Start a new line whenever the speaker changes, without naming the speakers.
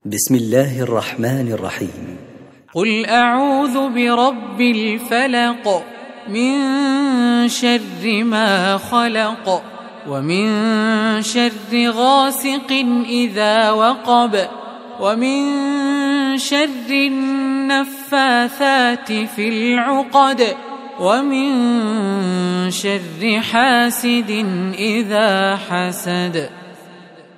بسم الله الرحمن الرحيم.
قل أعوذ برب الفلق من شر ما خلق ومن شر غاسق إذا وقب ومن شر النفاثات في العقد ومن شر حاسد إذا حسد.